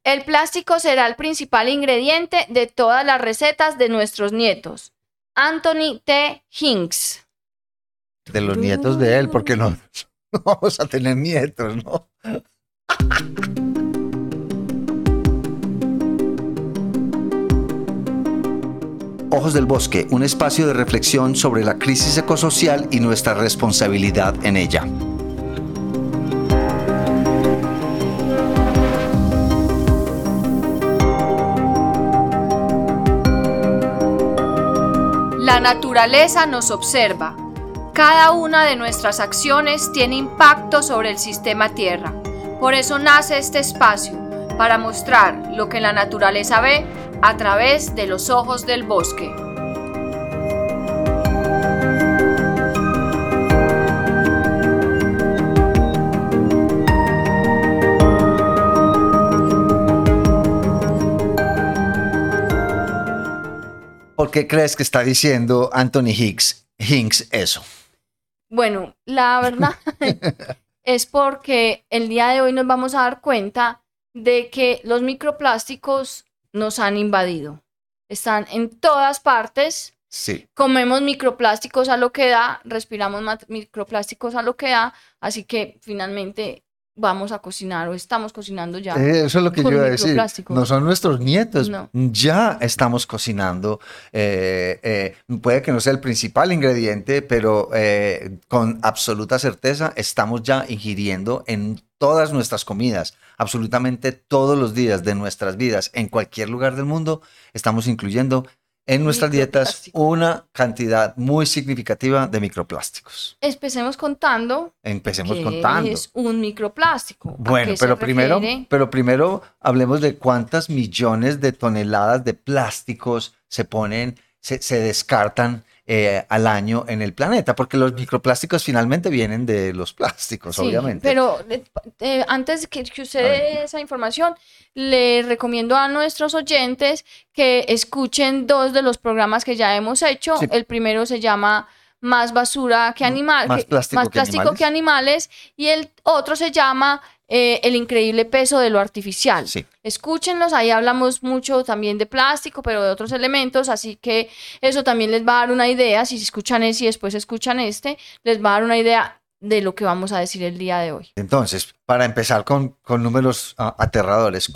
El plástico será el principal ingrediente de todas las recetas de nuestros nietos. Anthony T. Hinks. De los nietos de él, porque no vamos a tener nietos, ¿no? Ojos del Bosque, un espacio de reflexión sobre la crisis ecosocial y nuestra responsabilidad en ella. La naturaleza nos observa. Cada una de nuestras acciones tiene impacto sobre el sistema Tierra. Por eso nace este espacio, para mostrar lo que la naturaleza ve a través de los ojos del bosque. ¿Por qué crees que está diciendo Anthony Hinks eso? Bueno, la verdad es porque el día de hoy nos vamos a dar cuenta de que los microplásticos nos han invadido. Están en todas partes. Sí. Comemos microplásticos a lo que da, respiramos microplásticos a lo que da, así que finalmente vamos a cocinar o estamos cocinando ya. Eso es lo que yo iba a decir. Microplásticos. No son nuestros nietos. No. Ya estamos cocinando. Puede que no sea el principal ingrediente, pero con absoluta certeza estamos ya ingiriendo en todas nuestras comidas, absolutamente todos los días de nuestras vidas, en cualquier lugar del mundo, estamos incluyendo en nuestras dietas una cantidad muy significativa de microplásticos. Empecemos contando. Empecemos ¿Qué contando. es un microplástico? Bueno, pero primero hablemos de cuántas millones de toneladas de plásticos se ponen, se descartan al año en el planeta, porque los microplásticos finalmente vienen de los plásticos, sí, obviamente. Pero antes que usted dé esa información, le recomiendo a nuestros oyentes que escuchen 2 de los programas que ya hemos hecho. Sí. El primero se llama Más basura que animal, más plástico que animales, y el otro se llama El increíble peso de lo artificial. Sí. Escúchenlos, ahí hablamos mucho también de plástico, pero de otros elementos, así que eso también les va a dar una idea. Si escuchan ese y después escuchan este, les va a dar una idea de lo que vamos a decir el día de hoy. Entonces, para empezar con números aterradores,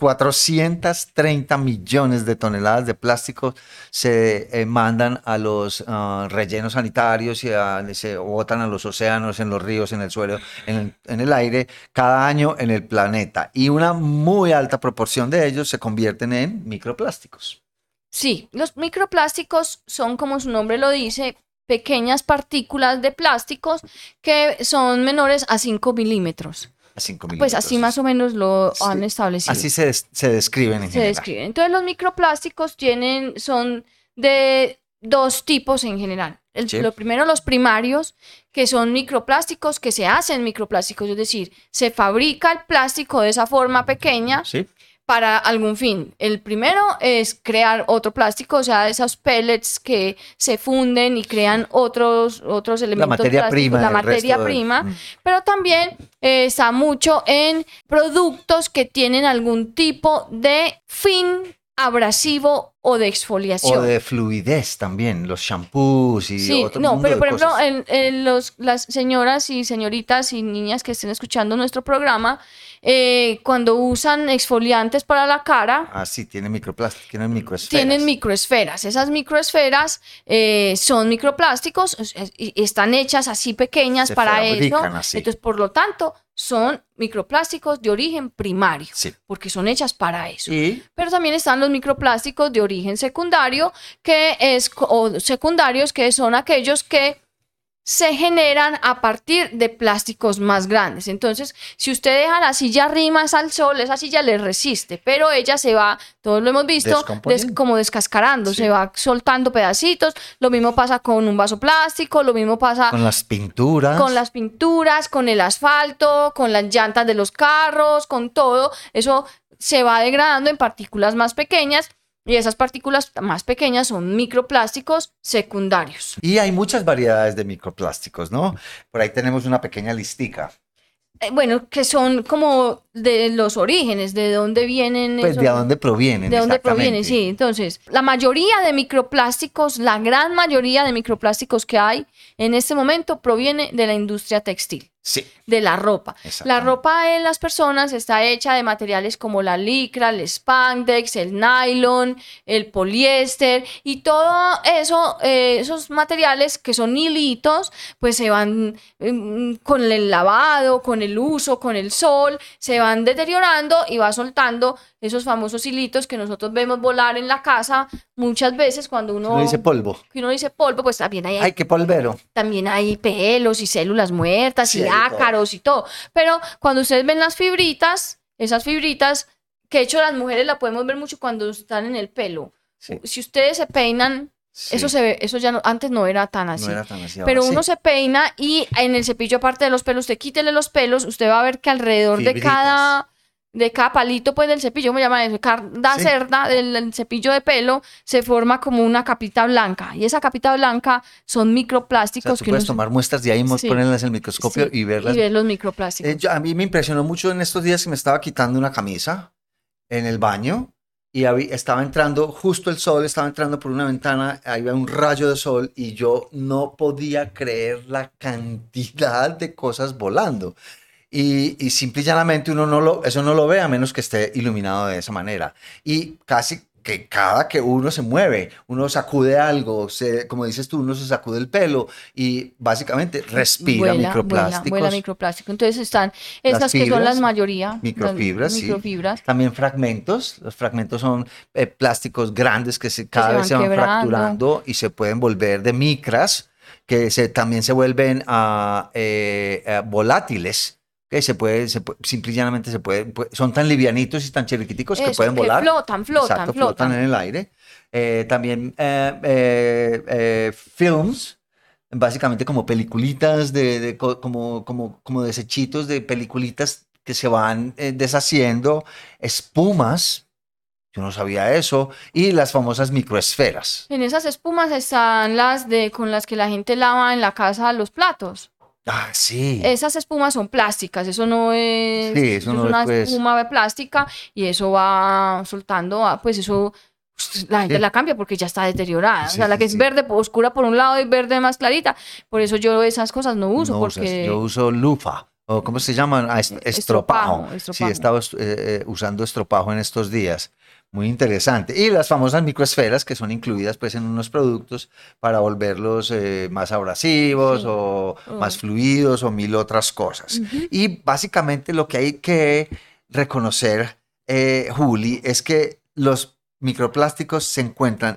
430 millones de toneladas de plástico se mandan a los rellenos sanitarios y se botan a los océanos, en los ríos, en el suelo, en el aire, cada año en el planeta. Y una muy alta proporción de ellos se convierten en microplásticos. Sí, los microplásticos son, como su nombre lo dice, pequeñas partículas de plásticos que son menores a 5 milímetros. A 5 milímetros. Pues así más o menos lo han establecido. Así se describen en general. Entonces los microplásticos son de 2 tipos en general. Sí. Lo primero, los primarios, que son microplásticos que se hacen microplásticos, es decir, se fabrica el plástico de esa forma pequeña. Sí. Para algún fin. El primero es crear otro plástico, o sea, esos pellets que se funden y crean otros elementos. La materia prima. La materia prima. Pero también está mucho en productos que tienen algún tipo de fin abrasivo o de exfoliación. O de fluidez también, los shampoos y otro mundo pero de por ejemplo, cosas. las señoras y señoritas y niñas que estén escuchando nuestro programa, cuando usan exfoliantes para la cara, sí, tienen microplásticos, tienen microesferas. Tienen microesferas. Esas microesferas son microplásticos y están hechas así pequeñas Se para eso. así. Entonces, por lo tanto, son microplásticos de origen primario, sí, porque son hechas para eso. ¿Y? Pero también están los microplásticos de origen secundario, o secundarios, que son aquellos que se generan a partir de plásticos más grandes. Entonces, si usted deja la silla rimas al sol, esa silla le resiste, pero ella se va, todos lo hemos visto, como descascarando, sí, se va soltando pedacitos. Lo mismo pasa con un vaso plástico, lo mismo pasa con las pinturas. Con el asfalto, con las llantas de los carros, con todo. Eso se va degradando en partículas más pequeñas. Y esas partículas más pequeñas son microplásticos secundarios. Y hay muchas variedades de microplásticos, ¿no? Por ahí tenemos una pequeña listica. bueno, que son como de los orígenes, de dónde vienen Pues esos, de dónde provienen. de dónde provienen, Exactamente. sí. Entonces, la mayoría de microplásticos, la gran mayoría de microplásticos que hay en este momento proviene de la industria textil. Sí, De la ropa. La exactamente. ropa en las personas está hecha de materiales como la licra, el spandex, el nylon, el poliéster y todo eso, esos materiales que son hilitos, pues se van con el lavado, con el uso, con el sol, se van deteriorando y va soltando esos famosos hilitos que nosotros vemos volar en la casa muchas veces cuando Uno dice polvo. uno dice polvo, pues también hay Ay, qué polvero. también hay pelos y células muertas Sí, y hay de todo. ácaros y todo. Pero cuando ustedes ven las fibritas, esas fibritas, que de hecho las mujeres la podemos ver mucho cuando están en el pelo. Sí. Si ustedes se peinan, Sí. eso se ve, eso ya no, antes no era tan así. No era tan así. Pero ahora uno sí. se peina y en el cepillo, aparte de los pelos, usted quítele los pelos, usted va a ver que alrededor Fibritas. de cada palito pues del cepillo, ¿cómo llaman eso? Cada Sí. cerda del cepillo de pelo se forma como una capita blanca. Y esa capita blanca son O sea, microplásticos tú que puedes uno tomar muestras de ahí, Sí. ponerlas en el microscopio sí, y verlas. y ver los microplásticos. A mí me impresionó mucho en estos días que me estaba quitando una camisa en el baño y estaba entrando, justo el sol estaba entrando por una ventana, había un rayo de sol y yo no podía creer la cantidad de cosas volando. Y simple y llanamente eso no lo ve a menos que esté iluminado de esa manera. Y casi que cada que uno se mueve, uno sacude algo, como dices tú, uno se sacude el pelo y básicamente respira microplásticos. Vuela microplástico. Entonces están Las estas que son las fibras, mayoría, microfibras, las sí. microfibras, También fragmentos. Los fragmentos son plásticos grandes que cada se vez van se van quebrando. fracturando y se pueden volver de micras, que también se vuelven volátiles, que simple y llanamente son tan livianitos y tan chiquiticos que Eso, pueden que volar. flotan. Exacto, flotan en el aire. También films, básicamente como peliculitas, como desechitos de peliculitas que se van deshaciendo, espumas, yo no sabía eso, y las famosas microesferas. En esas espumas están con las que la gente lava en la casa los platos. Ah, sí. Esas espumas son plásticas, eso no es, Sí, eso no es una es, pues. espuma de plástica y eso va soltando, pues eso la gente Sí. la cambia porque ya está deteriorada. Sí, O sea, la sí, que es sí. verde oscura por un lado y verde más clarita. Por eso yo esas cosas no uso, No usas. porque Yo uso lufa, o ¿cómo se llaman? Estropajo. Sí, he estado usando estropajo en estos días. Muy interesante. Y las famosas microesferas que son incluidas pues en unos productos para volverlos más abrasivos Sí. o más fluidos o mil otras cosas. Ujú. Y básicamente lo que hay que reconocer, Juli, es que los microplásticos se encuentran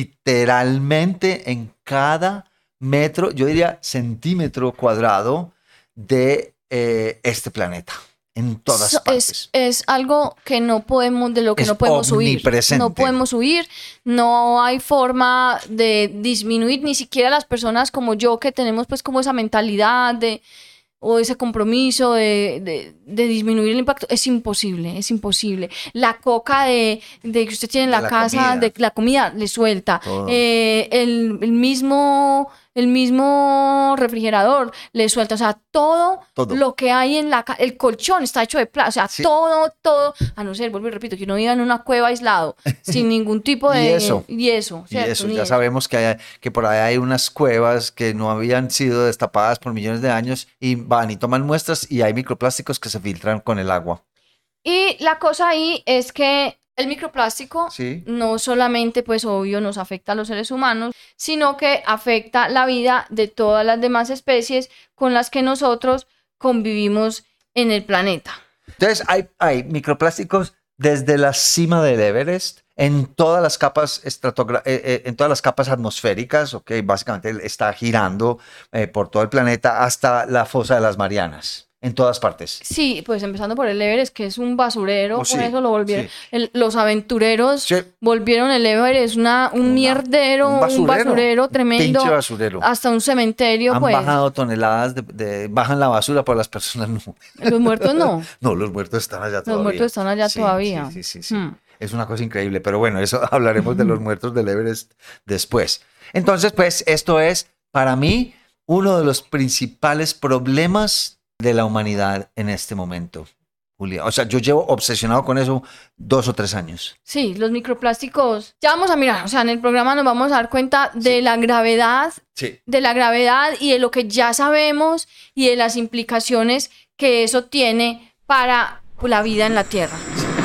literalmente en cada metro, yo diría centímetro cuadrado de este planeta, en todas partes. Es algo que no podemos, de lo que Es no podemos huir. omnipresente. No podemos huir, no hay forma de disminuir, ni siquiera las personas como yo que tenemos pues como esa mentalidad o ese compromiso de disminuir el impacto, es imposible, es imposible. La coca de que usted tiene en la casa, comida. de la comida, le suelta. Todo. El mismo refrigerador le suelta. O sea, todo. Lo que hay en el colchón está hecho de plástico. O sea, Sí. todo, a no ser, vuelvo y repito, que uno viva en una cueva aislado, sin ningún tipo de... Y eso, ¿cierto? ya sabemos que por ahí hay unas cuevas que no habían sido destapadas por millones de años y van y toman muestras y hay microplásticos que se filtran con el agua. Y la cosa ahí es que el microplástico Sí. no solamente, pues obvio, nos afecta a los seres humanos, sino que afecta la vida de todas las demás especies con las que nosotros convivimos en el planeta. Entonces hay microplásticos desde la cima del Everest, en todas las capas en todas las capas atmosféricas, okay, básicamente está girando por todo el planeta hasta la fosa de las Marianas. En todas partes. Sí, pues empezando por el Everest, que es un basurero, Sí, con eso lo volvieron. sí. Los aventureros Sí. volvieron el Everest un mierdero, un basurero tremendo. Pinche basurero. Hasta un cementerio, Han pues. bajado toneladas bajan la basura, pero las personas no. Los muertos no. No, los muertos están allá todavía. Los muertos están allá Sí, todavía. Sí. Hmm. Es una cosa increíble, pero bueno, eso hablaremos de los muertos del Everest después. Entonces, pues, esto es, para mí, uno de los principales problemas de la humanidad en este momento, Julia. O sea, yo llevo obsesionado con eso 2 o 3 años. Sí, los microplásticos. Ya vamos a mirar, o sea, en el programa nos vamos a dar cuenta de la gravedad, de la gravedad y de lo que ya sabemos y de las implicaciones que eso tiene para la vida en la Tierra.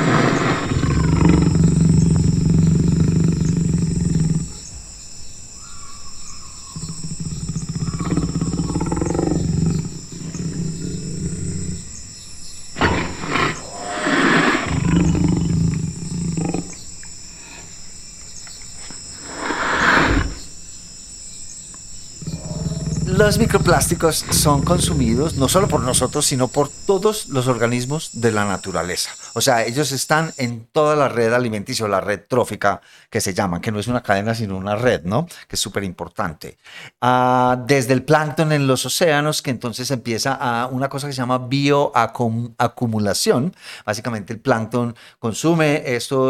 Los microplásticos son consumidos no solo por nosotros, sino por todos los organismos de la naturaleza. O sea, ellos están en toda la red alimenticia, la red trófica que se llama, que no es una cadena, sino una red, ¿no? Que es súper importante. Desde el plancton en los océanos, que entonces empieza a una cosa que se llama bioacumulación. Básicamente el plancton consume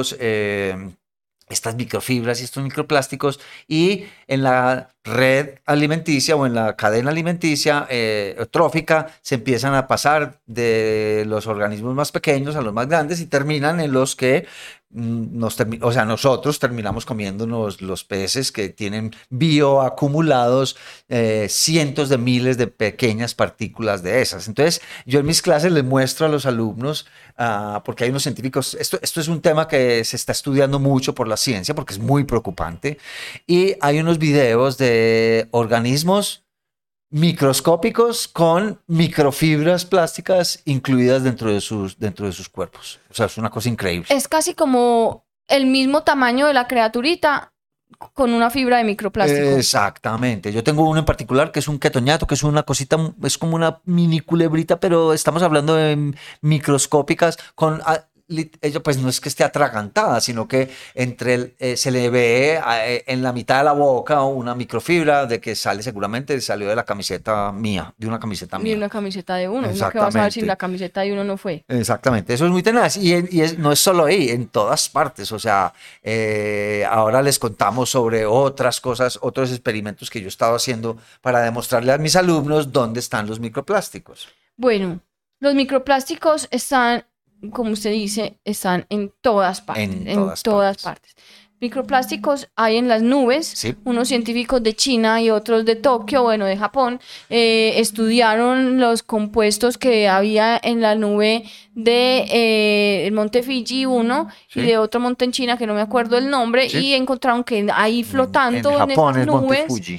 estas microfibras y estos microplásticos, y en la red alimenticia o en la cadena alimenticia trófica se empiezan a pasar de los organismos más pequeños a los más grandes y terminan en los que nosotros terminamos comiéndonos los peces que tienen bioacumulados cientos de miles de pequeñas partículas de esas. Entonces, yo en mis clases les muestro a los alumnos, porque hay unos científicos, esto es un tema que se está estudiando mucho por la ciencia, porque es muy preocupante, y hay unos videos de organismos microscópicos con microfibras plásticas incluidas dentro de sus cuerpos. O sea, es una cosa increíble. Es casi como el mismo tamaño de la criaturita con una fibra de microplástico. Exactamente. Yo tengo uno en particular que es un ketoñato, que es una cosita, es como una mini culebrita, pero estamos hablando de microscópicas con... Ella pues no es que esté atragantada, sino que se le ve en la mitad de la boca una microfibra de que salió de la camiseta mía, de una camiseta mía. Y una camiseta de uno, ¿no? Que vas a ver si la camiseta de uno no fue. Exactamente, eso es muy tenaz no es solo ahí, en todas partes. O sea, ahora les contamos sobre otras cosas, otros experimentos que yo he estado haciendo para demostrarle a mis alumnos dónde están los microplásticos. Bueno, los microplásticos están, como usted dice, están en todas partes. En todas partes. Microplásticos hay en las nubes. Sí. Unos científicos de China y otros de Tokio, bueno, de Japón, estudiaron los compuestos que había en la nube de el monte Fuji 1 sí. y de otro monte en China que no me acuerdo el nombre, sí. y encontraron que ahí flotando en Japón, esas nubes. Monte Fuji.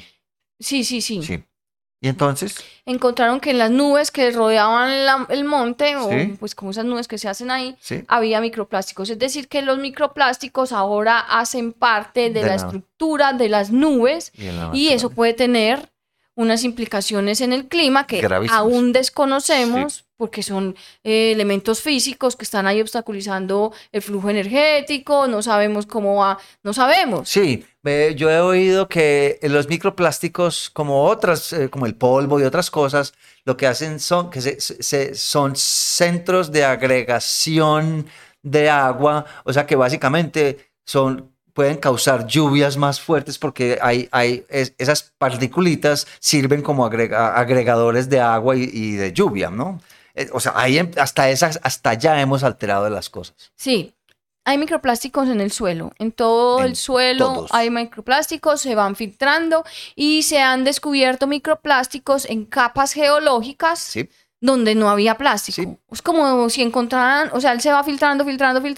Sí. ¿Y entonces? Encontraron que en las nubes que rodeaban el monte, ¿sí? o pues como esas nubes que se hacen ahí, ¿sí? había microplásticos. Es decir, que los microplásticos ahora hacen parte de la estructura de las nubes y eso puede tener unas implicaciones en el clima que aún desconocemos, sí. porque son elementos físicos que están ahí obstaculizando el flujo energético, no sabemos cómo va, no sabemos. Sí, yo he oído que los microplásticos, como otras, como el polvo y otras cosas, lo que hacen son que son centros de agregación de agua, o sea que básicamente pueden causar lluvias más fuertes porque esas particulitas sirven como agregadores de agua y de lluvia, ¿no? O sea, hasta allá hemos alterado las cosas. Sí, hay microplásticos en el suelo. En todo el suelo todos. Hay microplásticos, se van filtrando y se han descubierto microplásticos en capas geológicas. Sí. Donde no había plástico. Sí. Es como si encontraran, o sea, él se va filtrando,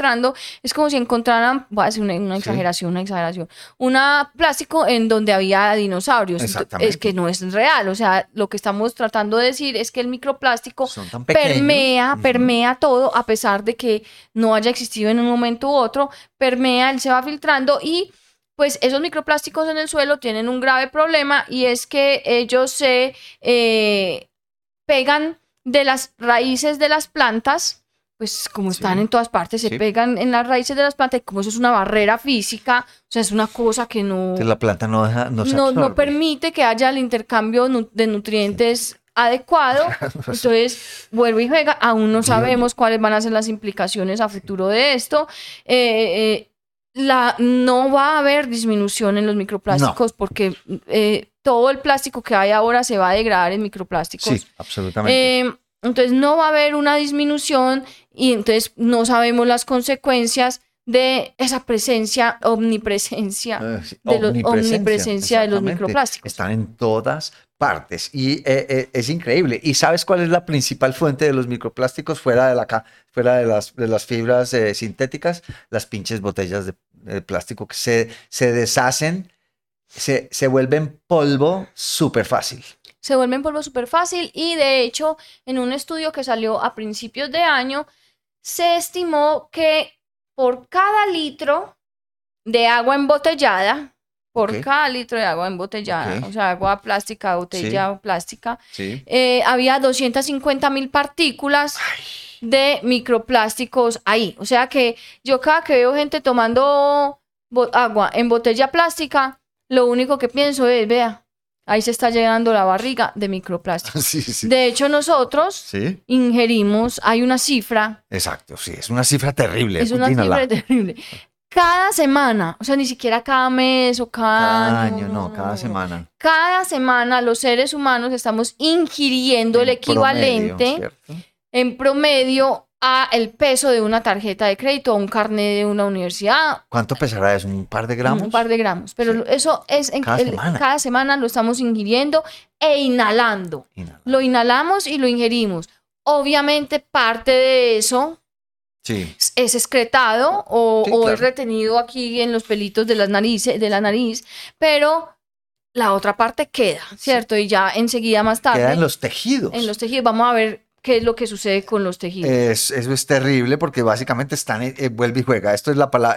es como si encontraran, voy a hacer una exageración, un plástico en donde había dinosaurios. Es que no es real, o sea, lo que estamos tratando de decir es que el microplástico permea todo, a pesar de que no haya existido en un momento u otro, permea, él se va filtrando y pues esos microplásticos en el suelo tienen un grave problema y es que ellos se pegan de las raíces de las plantas, pues como están en todas partes, se pegan en las raíces de las plantas y como eso es una barrera física, o sea, es una cosa que no... Entonces la planta no permite que haya el intercambio de nutrientes adecuado, entonces vuelve y juega, aún no sabemos cuáles van a ser las implicaciones a futuro de esto, no va a haber disminución en los microplásticos porque todo el plástico que hay ahora se va a degradar en microplásticos. Sí, absolutamente. Entonces no va a haber una disminución y entonces no sabemos las consecuencias de esa omnipresencia omnipresencia de los microplásticos. Están en todas partes y es increíble. ¿Y sabes cuál es la principal fuente de los microplásticos fuera de las fibras sintéticas? Las pinches botellas de plástico que se deshacen, se vuelven polvo súper fácil. Se vuelven polvo súper fácil y de hecho en un estudio que salió a principios de año se estimó que por cada litro de agua embotellada, o sea, agua plástica, botella plástica, había 250.000 partículas de microplásticos ahí. O sea que yo cada que veo gente tomando agua en botella plástica, lo único que pienso es, vea, ahí se está llenando la barriga de microplásticos. Sí. De hecho, nosotros ingerimos, hay una cifra. Exacto, sí, es una cifra terrible. Es una cifra terrible. Cada semana, o sea, ni siquiera cada mes o cada año, no, cada semana. Cada semana los seres humanos estamos ingiriendo el equivalente en promedio a el peso de una tarjeta de crédito o un carnet de una universidad. ¿Cuánto pesará eso? ¿Un par de gramos? Un par de gramos, pero eso es cada semana lo estamos ingiriendo e inhalando. Lo inhalamos y lo ingerimos. Obviamente parte de eso es excretado o es retenido aquí en los pelitos de la nariz, pero la otra parte queda, ¿cierto? Y ya enseguida más tarde. Queda en los tejidos. En los tejidos. Vamos a ver qué es lo que sucede con los tejidos. Eso es terrible porque básicamente están, vuelve y juega. Esta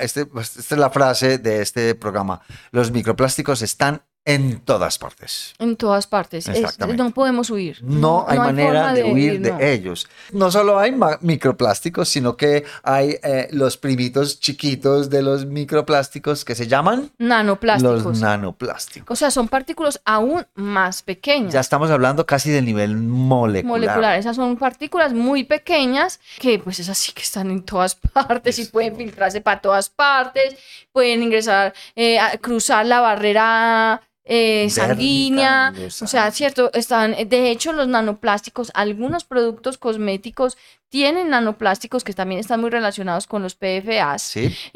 es la frase de este programa. Los microplásticos están en todas partes. En todas partes. Exactamente. No podemos huir. No hay manera de huir de ellos. No solo hay microplásticos, sino que hay los primitos chiquitos de los microplásticos que se llaman nanoplásticos. Los nanoplásticos. O sea, son partículas aún más pequeñas. Ya estamos hablando casi del nivel molecular. Esas son partículas muy pequeñas que pues es así que están en todas partes y pueden filtrarse para todas partes, pueden ingresar, cruzar la barrera sanguínea, o sea, cierto, de hecho los nanoplásticos, algunos productos cosméticos tienen nanoplásticos que también están muy relacionados con los PFAs,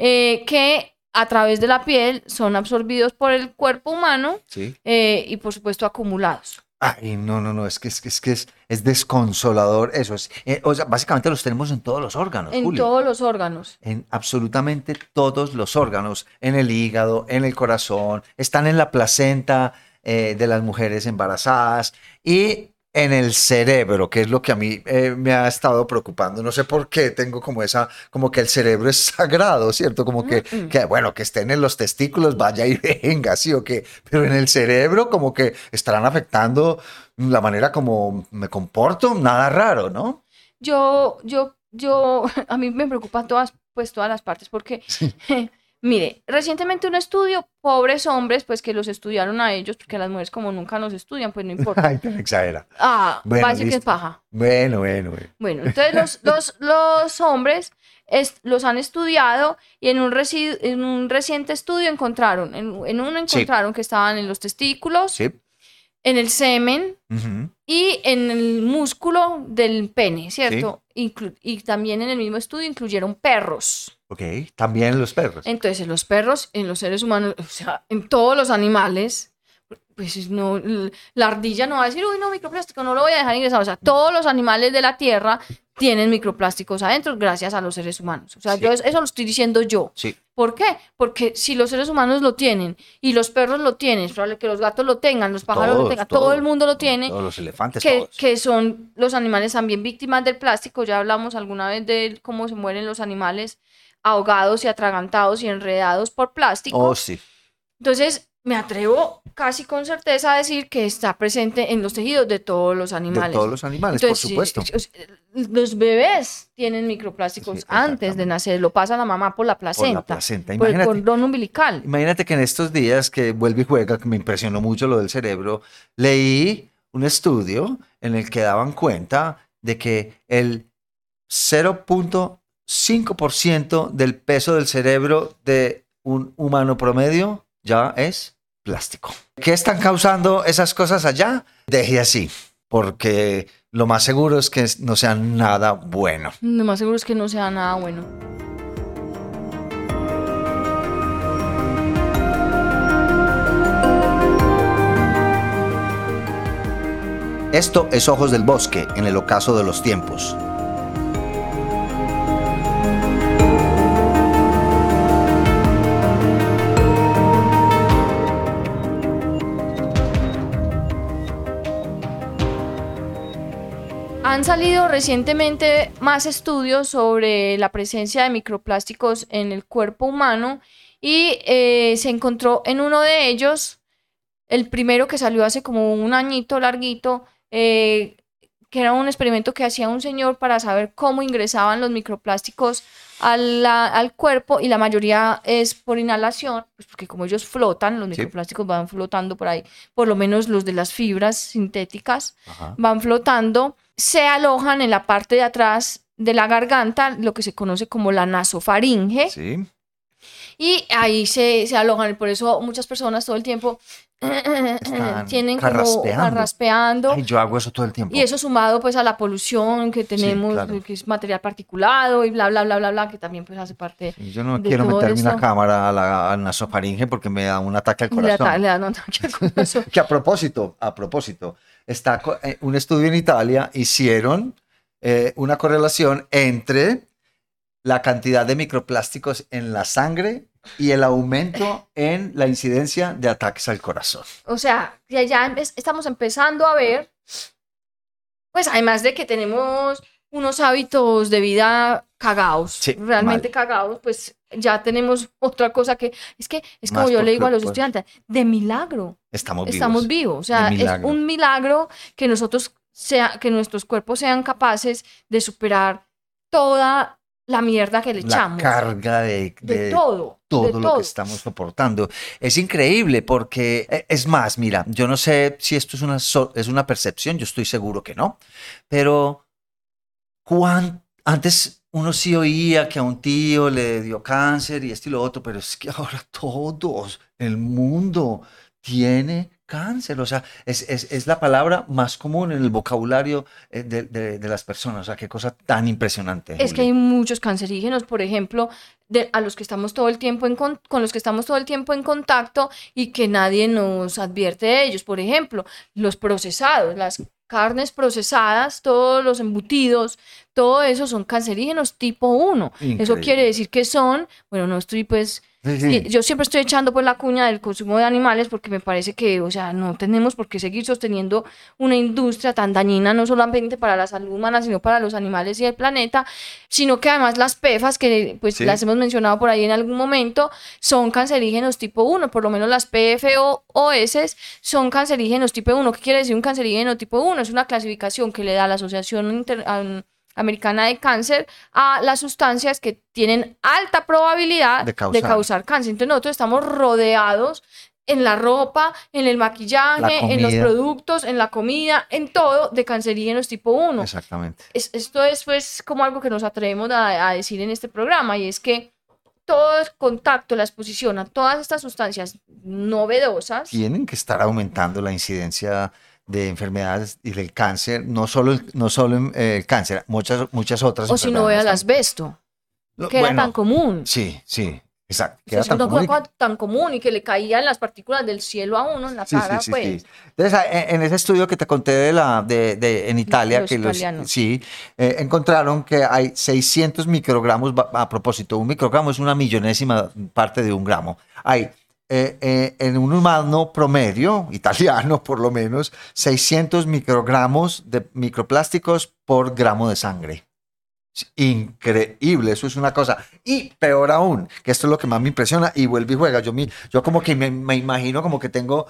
que a través de la piel son absorbidos por el cuerpo humano y por supuesto acumulados. Ay, no, es que es desconsolador eso. O sea, básicamente los tenemos en todos los órganos, En todos los órganos. En absolutamente todos los órganos. En el hígado, en el corazón, están en la placenta de las mujeres embarazadas y en el cerebro, que es lo que a mí me ha estado preocupando. No sé por qué tengo como que el cerebro es sagrado, ¿cierto? Como que bueno, que estén en los testículos, vaya y venga, ¿sí o qué? Pero en el cerebro como que estarán afectando la manera como me comporto, nada raro, ¿no? A mí me preocupan todas las partes porque... Mire, recientemente un estudio, pobres hombres, pues que los estudiaron a ellos, porque las mujeres como nunca nos estudian, pues no importa. Ay, te exagera. Bueno, parece que es paja. Bueno. Bueno, entonces los hombres los han estudiado y en un reciente estudio encontraron que estaban en los testículos, en el semen y en el músculo del pene, ¿cierto? Y también en el mismo estudio incluyeron perros. Ok, también los perros. Entonces, los perros en los seres humanos, o sea, en todos los animales, pues no, la ardilla no va a decir, uy, no, microplástico, no lo voy a dejar ingresar. O sea, todos los animales de la Tierra tienen microplásticos adentro gracias a los seres humanos. O sea, eso lo estoy diciendo yo. Sí. ¿Por qué? Porque si los seres humanos lo tienen y los perros lo tienen, es probable que los gatos lo tengan, los pájaros lo tengan, todo el mundo lo tiene. Todos los elefantes, que son los animales también víctimas del plástico. Ya hablamos alguna vez de cómo se mueren los animales ahogados y atragantados y enredados por plástico. Oh, sí. Entonces, me atrevo casi con certeza a decir que está presente en los tejidos de todos los animales. De todos los animales, entonces, por supuesto. Los bebés tienen microplásticos antes de nacer, lo pasa la mamá por la placenta. Por la placenta, por el cordón umbilical. Imagínate que en estos días que vuelve y juega, que me impresionó mucho lo del cerebro, leí un estudio en el que daban cuenta de que el 0.5% del peso del cerebro de un humano promedio ya es plástico. ¿Qué están causando esas cosas allá? Deje así. porque lo más seguro es que no sea nada bueno. Lo más seguro es que no sea nada bueno. Esto es Ojos del Bosque en el ocaso de los tiempos. Han salido recientemente más estudios sobre la presencia de microplásticos en el cuerpo humano y se encontró en uno de ellos, el primero que salió hace como un añito larguito, que era un experimento que hacía un señor para saber cómo ingresaban los microplásticos al cuerpo, y la mayoría es por inhalación, pues porque como ellos flotan, los microplásticos van flotando por ahí, por lo menos los de las fibras sintéticas van flotando, se alojan en la parte de atrás de la garganta, lo que se conoce como la nasofaringe. Sí. Y ahí se alojan, y por eso muchas personas todo el tiempo tienen como carraspeando. Ay, yo hago eso todo el tiempo. Y eso sumado pues a la polución que tenemos, sí, claro, que es material particulado y bla, bla, bla, bla, bla, que también pues hace parte sí, yo no quiero meterme una cámara a la nasofaringe porque me da un ataque al corazón. Le da un ataque al corazón. Que a propósito, está un estudio en Italia, hicieron una correlación entre la cantidad de microplásticos en la sangre y el aumento en la incidencia de ataques al corazón. O sea, ya estamos empezando a ver, pues además de que tenemos unos hábitos de vida cagados, sí, realmente cagados, pues ya tenemos otra cosa que es como yo le digo a los estudiantes, de milagro. Estamos vivos. O sea, es un milagro que que nuestros cuerpos sean capaces de superar toda la mierda que le echamos. La carga de todo lo que estamos soportando. Es increíble porque, es más, mira, yo no sé si esto es una percepción, yo estoy seguro que no, pero antes uno sí oía que a un tío le dio cáncer y esto y lo otro, pero es que ahora todos, el mundo tiene cáncer, o sea, es la palabra más común en el vocabulario de las personas, o sea, qué cosa tan impresionante. Es que hay muchos cancerígenos, por ejemplo, a los que estamos todo el tiempo con los que estamos todo el tiempo en contacto y que nadie nos advierte de ellos. Por ejemplo, los procesados, las carnes procesadas, todos los embutidos, todo eso son cancerígenos tipo 1. Increíble. Eso quiere decir que bueno, no estoy pues... Sí. Yo siempre estoy echando pues la cuña del consumo de animales porque me parece que, o sea, no tenemos por qué seguir sosteniendo una industria tan dañina, no solamente para la salud humana, sino para los animales y el planeta, sino que además las PFAS, que pues las hemos mencionado por ahí en algún momento, son cancerígenos tipo 1, por lo menos las PFOS son cancerígenos tipo 1. ¿Qué quiere decir un cancerígeno tipo 1? Es una clasificación que le da la Asociación Americana de Cáncer a las sustancias que tienen alta probabilidad de causar cáncer. Entonces nosotros estamos rodeados en la ropa, en el maquillaje, en los productos, en la comida, en todo, de cancerígenos tipo 1. Exactamente. Esto es pues como algo que nos atrevemos a decir en este programa, y es que todo el contacto, la exposición a todas estas sustancias novedosas tienen que estar aumentando la incidencia de enfermedades y del cáncer, no solo el cáncer, muchas otras enfermedades. O si no vea el asbesto, que era tan común. Sí, exacto. Que era tan común y que le caían las partículas del cielo a uno en la cara, pues. Sí. Entonces, en ese estudio que te conté en Italia, encontraron que hay 600 microgramos, a propósito, un microgramo es una millonésima parte de un gramo. Hay en un humano promedio, italiano por lo menos, 600 microgramos de microplásticos por gramo de sangre. Es increíble, eso es una cosa. Y peor aún, que esto es lo que más me impresiona, y vuelve y juega. Yo como que me imagino como que tengo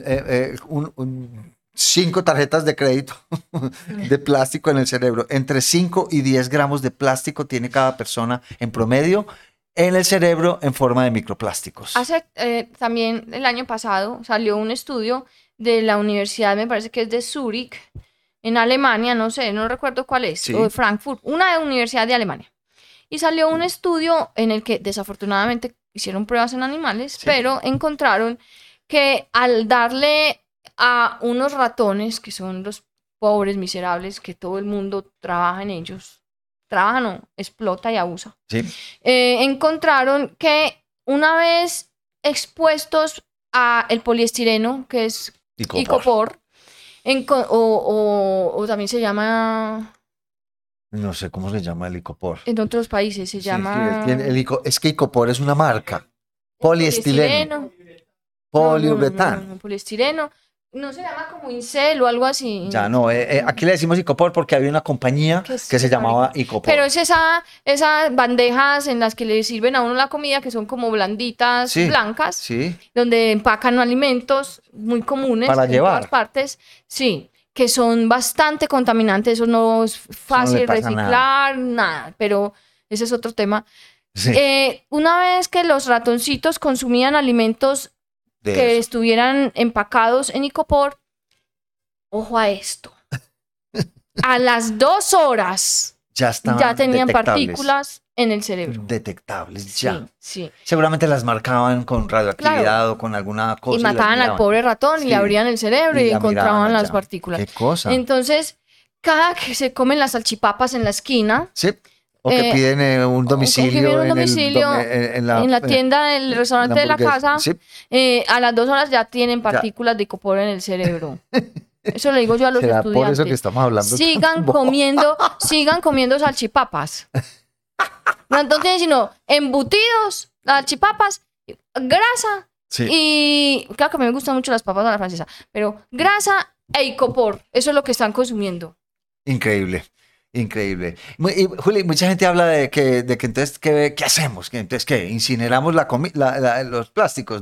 5 tarjetas de crédito de plástico en el cerebro. Entre 5 y 10 gramos de plástico tiene cada persona en promedio en el cerebro en forma de microplásticos. También el año pasado salió un estudio de la universidad, me parece que es de Zúrich, en Alemania, no recuerdo cuál es, o de Frankfurt, una universidad de Alemania. Y salió un estudio en el que desafortunadamente hicieron pruebas en animales, pero encontraron que al darle a unos ratones, que son los pobres, miserables, que todo el mundo trabaja en ellos. Trabaja, no, explota y abusa. Sí. Encontraron que una vez expuestos a el poliestireno, que es icopor, o también se llama... No sé cómo se llama el icopor. En otros países se llama... Es que icopor es una marca. Poliestireno. Poliuretano. No, poliestireno. No se llama como Incel o algo así. Ya no, aquí le decimos icopor porque había una compañía que se llamaba icopor. Pero es esas bandejas en las que le sirven a uno la comida, que son como blanditas, blancas, donde empacan alimentos muy comunes para en llevar. todas partes. Sí, que son bastante contaminantes, eso no es fácil reciclar, nada, pero ese es otro tema. Sí. Una vez que los ratoncitos consumían alimentos que estuvieran empacados en icopor, ojo a esto, a las 2 horas ya tenían partículas en el cerebro. Detectables, ya. Sí. Seguramente las marcaban con radioactividad o con alguna cosa. Y mataban al pobre ratón y le abrían el cerebro y encontraban las partículas. ¿Qué cosa? Entonces, cada que se comen las salchipapas en la esquina... Sí. O que piden un domicilio, en la tienda del restaurante de la casa, a las 2 horas ya tienen partículas de icopor en el cerebro. Eso le digo yo a los estudiantes. Por eso que estamos hablando. Sigan comiendo salchipapas. No entonces, sino embutidos, salchipapas, grasa y... Claro que a mí me gustan mucho las papas a la francesa, pero grasa e icopor, eso es lo que están consumiendo. Increíble. Increíble. Y, Juli, mucha gente habla de que entonces, ¿qué hacemos? ¿Que entonces, ¿qué? ¿Incineramos los plásticos?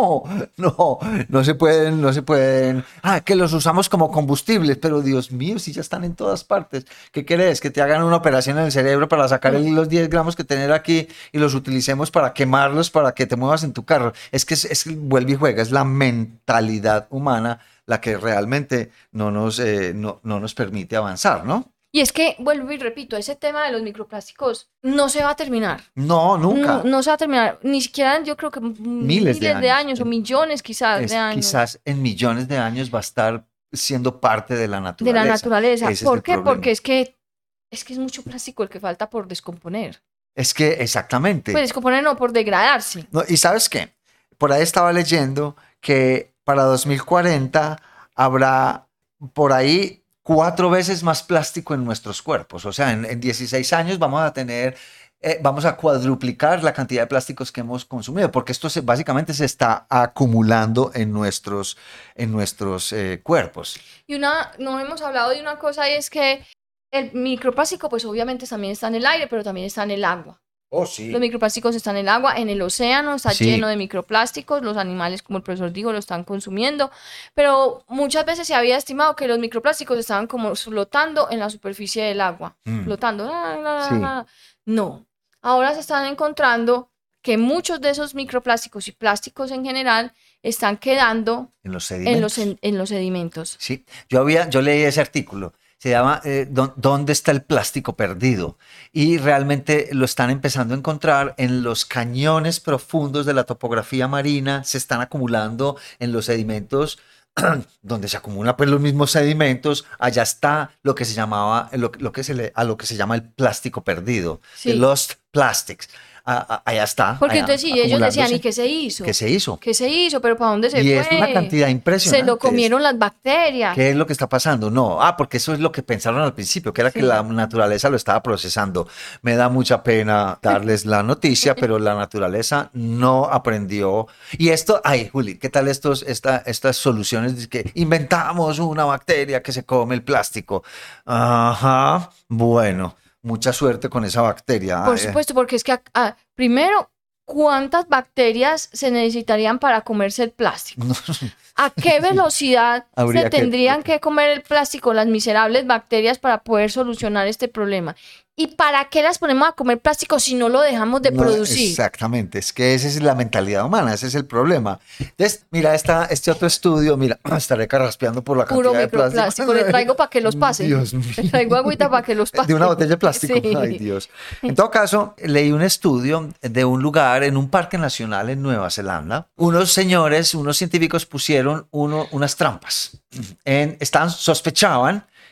No se pueden. Que los usamos como combustibles, pero Dios mío, si ya están en todas partes. ¿Qué querés? ¿Que te hagan una operación en el cerebro para sacar los 10 gramos que tener aquí y los utilicemos para quemarlos, para que te muevas en tu carro? Es que vuelve y juega, es la mentalidad humana la que realmente no nos permite avanzar, ¿no? Y es que, vuelvo y repito, ese tema de los microplásticos no se va a terminar. No, nunca. No se va a terminar. Ni siquiera, yo creo que miles de años o millones quizás de años. Quizás en millones de años va a estar siendo parte de la naturaleza. De la naturaleza. ¿Por qué? problema. Porque es que es mucho plástico el que falta por descomponer. Es que, exactamente. Pues descomponer no, por degradarse. No, ¿y sabes qué? Por ahí estaba leyendo que para 2040 habrá por ahí 4 veces más plástico en nuestros cuerpos. O sea, en 16 años vamos a cuadruplicar la cantidad de plásticos que hemos consumido, porque esto básicamente se está acumulando en nuestros cuerpos. Y no hemos hablado de una cosa, y es que el microplástico, pues obviamente también está en el aire, pero también está en el agua. Oh, sí. Los microplásticos están en el agua, en el océano está lleno de microplásticos, los animales, como el profesor dijo, lo están consumiendo, pero muchas veces se había estimado que los microplásticos estaban como flotando en la superficie del agua, flotando. No, ahora se están encontrando que muchos de esos microplásticos y plásticos en general están quedando en los sedimentos. En los sedimentos. Sí, yo leí ese artículo. Se llama ¿Dónde está el plástico perdido? Y realmente lo están empezando a encontrar en los cañones profundos de la topografía marina, se están acumulando en los sedimentos, donde se acumulan pues los mismos sedimentos. Allá está lo que se llamaba, a lo que se llama el plástico perdido, the lost plastics. Allá está. Porque entonces si ellos decían, ¿y qué se hizo? ¿Qué se hizo? ¿Qué se hizo? ¿Pero para dónde se fue? Y es una cantidad impresionante. Se lo comieron las bacterias. ¿Qué es lo que está pasando? No, porque eso es lo que pensaron al principio, que era que la naturaleza lo estaba procesando. Me da mucha pena darles la noticia, pero la naturaleza no aprendió. Y esto, Juli, ¿qué tal estas soluciones de que inventamos una bacteria que se come el plástico? Ajá, bueno. Mucha suerte con esa bacteria. Por supuesto, porque es que primero, ¿cuántas bacterias se necesitarían para comerse el plástico? ¿A qué velocidad se tendrían que comer el plástico las miserables bacterias para poder solucionar este problema? ¿Y para qué las ponemos a comer plástico si no lo dejamos de producir? Exactamente, es que esa es la mentalidad humana, ese es el problema. Entonces, mira, este otro estudio, estaré carraspeando por la cantidad de plástico. Le traigo para que los pase. Dios mío. Le traigo agüita para que los pase. De una botella de plástico. Sí. Ay, Dios. En todo caso, leí un estudio de un lugar en un parque nacional en Nueva Zelanda. Unos científicos pusieron unas trampas. Sospechaban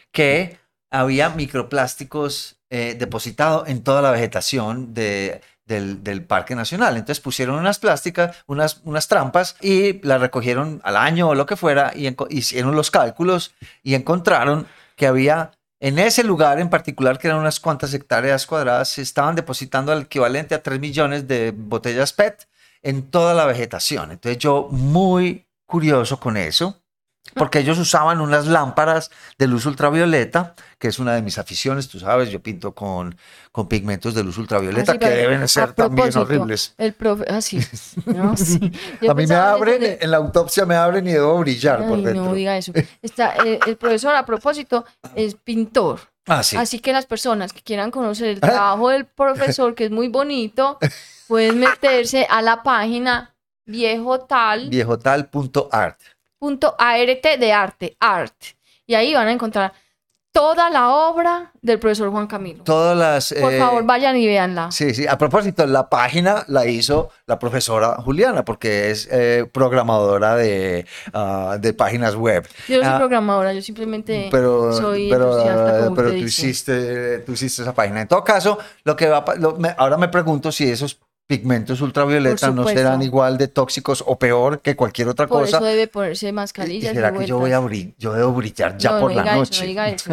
que había microplásticos depositados en toda la vegetación del Parque Nacional. Entonces pusieron unas plásticas, unas trampas y las recogieron al año o lo que fuera y hicieron los cálculos y encontraron que había en ese lugar en particular, que eran unas cuantas hectáreas cuadradas, se estaban depositando el equivalente a 3 millones de botellas PET en toda la vegetación. Entonces yo muy curioso con eso, porque ellos usaban unas lámparas de luz ultravioleta, que es una de mis aficiones, tú sabes, yo pinto con pigmentos de luz ultravioleta, que deben ser también horribles. Sí. No, sí. A mí me abren, en la autopsia me abren y debo brillar por dentro. No diga eso. El profesor, a propósito, es pintor. Sí. Así que las personas que quieran conocer el trabajo del profesor, que es muy bonito, pueden meterse a la página viejotal.art. .art de art. Y ahí van a encontrar toda la obra del profesor Juan Camilo. Todas las... Por favor, vayan y véanla. Sí. A propósito, la página la hizo la profesora Juliana, porque es programadora de páginas web. Yo no soy programadora, yo simplemente soy entusiasta, como pero usted tú dice. hiciste esa página. En todo caso, ahora me pregunto si esos pigmentos ultravioleta no serán igual de tóxicos o peor que cualquier otra cosa. Por eso debe ponerse mascarillas. ¿Será que yo debo brillar ya por la noche? No diga eso.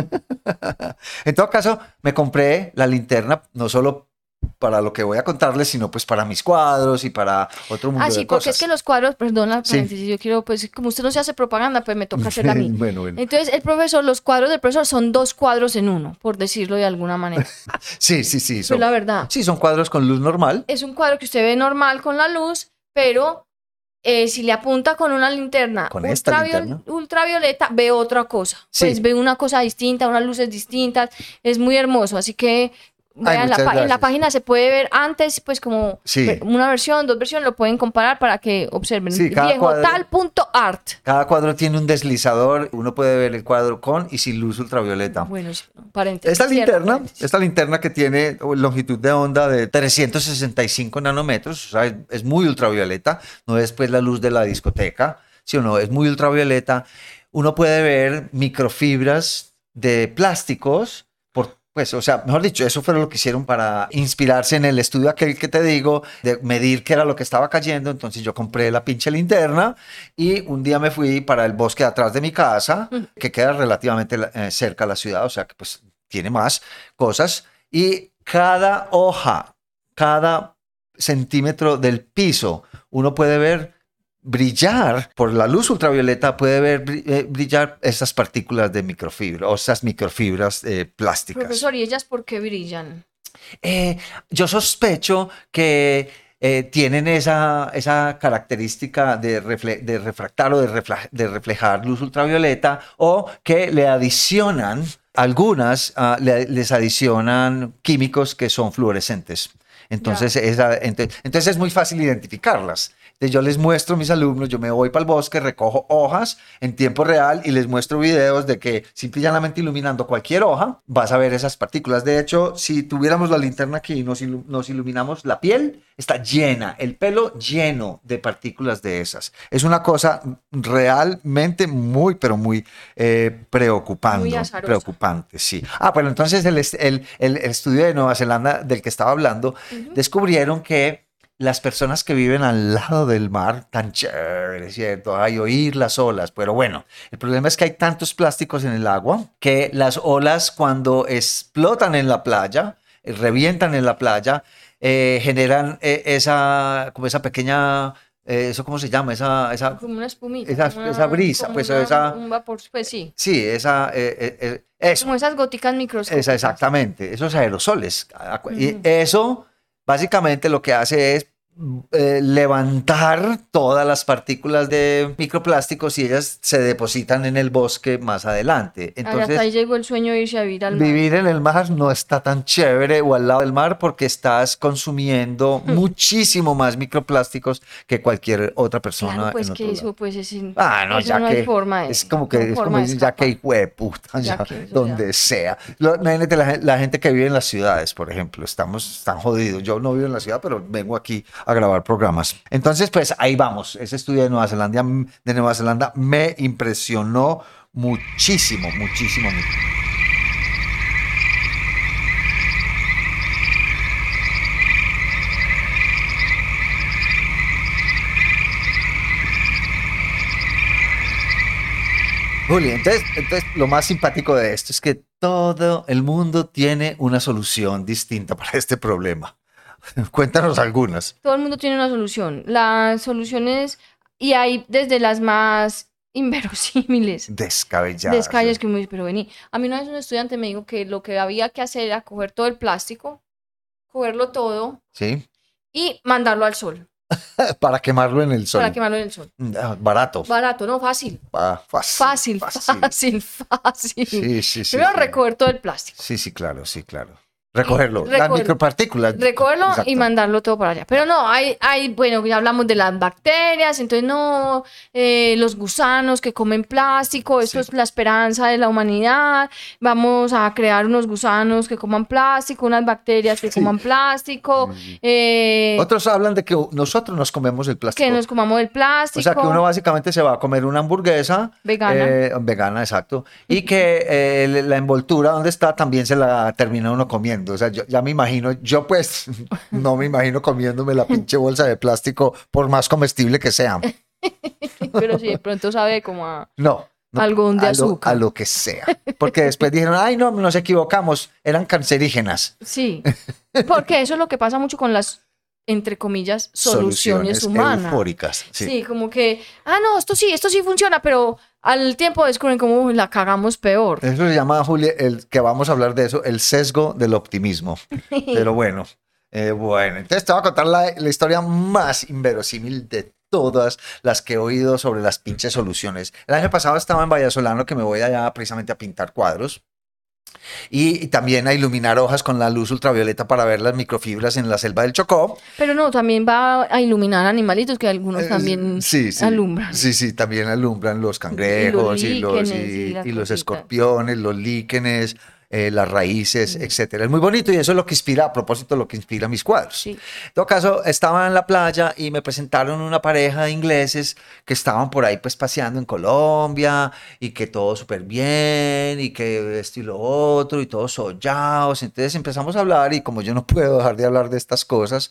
En todo caso, me compré la linterna no solo para lo que voy a contarles, sino pues para mis cuadros y para otro mundo de cosas. Porque es que los cuadros, perdón la paréntesis, yo quiero, pues como usted no se hace propaganda, pues me toca hacerla a mí. Bueno. Entonces, los cuadros del profesor son 2 cuadros en uno, por decirlo de alguna manera. Sí. Es la verdad. Sí, son cuadros con luz normal. Es un cuadro que usted ve normal con la luz, pero si le apunta con una linterna ultravioleta, ve otra cosa. Sí. Pues ve una cosa distinta, unas luces distintas. Es muy hermoso, así que... Vean, en la página se puede ver antes, pues como una versión, 2 versiones, lo pueden comparar para que observen. Sí, viejotal.art. Cada cuadro tiene un deslizador, uno puede ver el cuadro con y sin luz ultravioleta. Bueno, paréntesis. Esta linterna que tiene longitud de onda de 365 nanómetros, o sea, es muy ultravioleta, no es pues la luz de la discoteca, ¿sí o no? Es muy ultravioleta. Uno puede ver microfibras de plásticos. Pues, o sea, mejor dicho, eso fue lo que hicieron para inspirarse en el estudio aquel que te digo, de medir qué era lo que estaba cayendo. Entonces yo compré la pinche linterna y un día me fui para el bosque atrás de mi casa, que queda relativamente cerca a la ciudad, o sea que pues tiene más cosas. Y cada hoja, cada centímetro del piso, uno puede ver brillar, por la luz ultravioleta puede ver brillar esas partículas de microfibra o esas microfibras plásticas. Profesor, ¿y ellas por qué brillan? Yo sospecho que tienen esa característica de refractar o de reflejar luz ultravioleta, o que le adicionan, les adicionan químicos que son fluorescentes. Entonces es muy fácil identificarlas. Entonces yo les muestro a mis alumnos, yo me voy para el bosque, recojo hojas en tiempo real y les muestro videos de que simple y llanamente iluminando cualquier hoja vas a ver esas partículas. De hecho, si tuviéramos la linterna aquí y nos iluminamos la piel, está llena, el pelo lleno de partículas de esas. Es una cosa realmente muy, pero muy preocupante, sí. Bueno, entonces el estudio de Nueva Zelanda del que estaba hablando, descubrieron que las personas que viven al lado del mar, tan chévere, ¿cierto? Ay, oír las olas. Pero bueno, el problema es que hay tantos plásticos en el agua que las olas, cuando explotan en la playa, revientan en la playa, generan esa pequeña... ¿Eso cómo se llama? Como una espumita. Esa brisa. Pues un vapor, pues sí. Sí, eso. Como esas góticas microscópicas. Exactamente, esos aerosoles. Y eso... Básicamente lo que hace es levantar todas las partículas de microplásticos y ellas se depositan en el bosque más adelante. Entonces, hasta ahí llegó el sueño de irse a vivir al mar. Vivir en el mar no está tan chévere o al lado del mar porque estás consumiendo muchísimo más microplásticos que cualquier otra persona. Claro, pues en que otro eso, lado. pues es... No, eso ya no que hay forma de, es como que dicen, ya que hijo de puta, ya donde sea. Imagínate la gente que vive en las ciudades, por ejemplo, están jodidos. Yo no vivo en la ciudad, pero vengo aquí a grabar programas. Entonces, pues ahí vamos. Ese estudio de Nueva Zelanda me impresionó muchísimo. Juli, entonces lo más simpático de esto es que todo el mundo tiene una solución distinta para este problema. Cuéntanos algunas. Todo el mundo tiene una solución. Las soluciones, y hay desde las más inverosímiles, Descabelladas. descalles que me dice, pero vení, a mí una vez un estudiante me dijo que lo que había que hacer era coger todo el plástico, cogerlo todo ¿Sí? y mandarlo al sol, Para quemarlo en el sol. para quemarlo en el sol. Barato. Barato, no, fácil. Fácil. Fácil. Sí, sí, sí. Primero sí. recoger todo el plástico. Sí, sí, claro, sí, claro. Recogerlo, las Recogerlo. micropartículas. Recogerlo Exacto. y mandarlo todo para allá. Pero no, bueno, ya hablamos de las bacterias, entonces no, los gusanos que comen plástico, eso Sí. es la esperanza de la humanidad. Vamos a crear unos gusanos que coman plástico, unas bacterias que coman plástico, Otros hablan de que nosotros nos comemos el plástico. que nos comamos el plástico. O sea, que uno básicamente se va a comer una hamburguesa. Vegana. Vegana, exacto. Y que la envoltura donde está también se la termina uno comiendo. O sea, yo ya me imagino, yo pues no me imagino comiéndome la pinche bolsa de plástico por más comestible que sea. Pero sí, de pronto sabe como a No. algodón de azúcar. A lo que sea. Porque después dijeron, ay, no, nos equivocamos, eran cancerígenas. Sí, porque eso es lo que pasa mucho con las, entre comillas, soluciones humanas. Eufóricas. Sí. Sí, como que, no, esto sí funciona, pero al tiempo descubren cómo "Uy, la cagamos peor". Eso se llama, Julia, que vamos a hablar de eso, el sesgo del optimismo. Pero bueno, entonces te voy a contar la historia más inverosímil de todas las que he oído sobre las pinches soluciones. El año pasado estaba en Vallasolano, que me voy allá precisamente a pintar cuadros. Y también a iluminar hojas con la luz ultravioleta para ver las microfibras en la selva del Chocó. Pero no, también va a iluminar animalitos que algunos también Sí, alumbran. Sí, también alumbran los cangrejos y los cositas. escorpiones, los líquenes, las raíces, etcétera. Es muy bonito y eso es lo que inspira, a propósito, lo que inspira mis cuadros. Sí. En todo caso, estaba en la playa y me presentaron una pareja de ingleses que estaban por ahí pues paseando en Colombia y que todo súper bien y que esto y lo otro y todos sollados. Entonces empezamos a hablar y como yo no puedo dejar de hablar de estas cosas,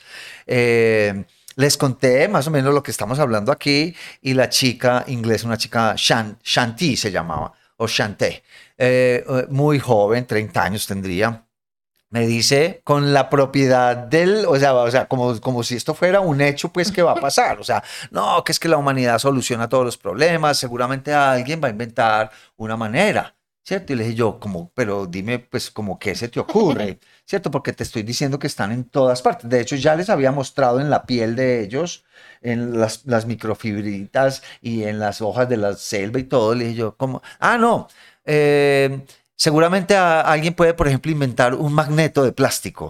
les conté más o menos lo que estamos hablando aquí y la chica inglesa, una chica Shanti se llamaba, o Shanté, muy joven, 30 años tendría, me dice con la propiedad o sea, como si esto fuera un hecho, pues, que va a pasar. O sea, no, que es que la humanidad soluciona todos los problemas, seguramente alguien va a inventar una manera, ¿cierto? Y le dije yo, pero dime, pues, como qué se te ocurre, ¿cierto? Porque te estoy diciendo que están en todas partes. De hecho, ya les había mostrado en la piel de ellos, en las microfibritas y en las hojas de la selva y todo. Le dije yo, ¿cómo? No. Seguramente alguien puede, por ejemplo, inventar un magneto de plástico.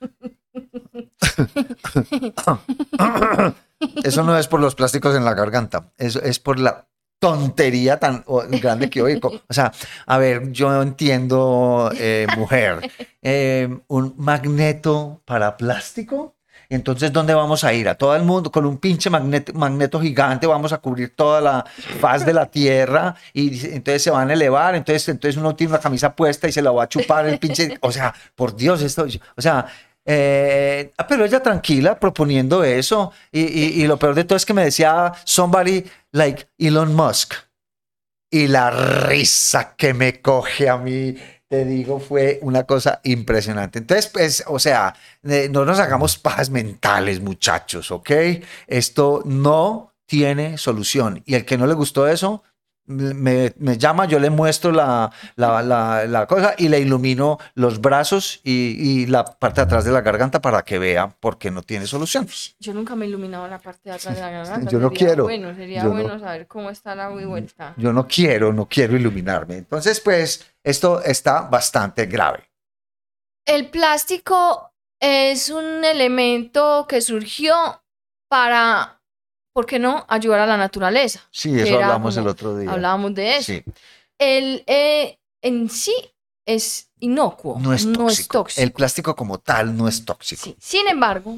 Eso no es por los plásticos en la garganta, eso es por la tontería tan grande que oigo. O sea, a ver, yo entiendo, mujer, un magneto para plástico. Entonces, ¿dónde vamos a ir? A todo el mundo con un pinche magneto gigante, vamos a cubrir toda la faz de la Tierra y entonces se van a elevar, entonces uno tiene una camisa puesta y se la va a chupar el pinche, o sea, por Dios, esto, o sea, pero ella tranquila proponiendo eso y lo peor de todo es que me decía somebody like Elon Musk y la risa que me coge a mí, te digo, fue una cosa impresionante. Entonces, pues, o sea, no nos hagamos pajas mentales, muchachos, ¿ok? Esto no tiene solución. Y el que no le gustó eso, me llama, yo le muestro la cosa y le ilumino los brazos y la parte de atrás de la garganta para que vea por qué no tiene solución. Yo nunca me he iluminado la parte de atrás de la garganta. Yo no quiero. Sería bueno saber cómo está la vuelta. Yo no quiero iluminarme. Entonces, pues, esto está bastante grave. El plástico es un elemento que surgió para, ¿por qué no?, ayudar a la naturaleza. Sí, eso hablamos el otro día. Hablábamos de eso. Sí. El en sí es inocuo. No es tóxico. No es tóxico. El plástico como tal no es tóxico. Sí. Sin embargo.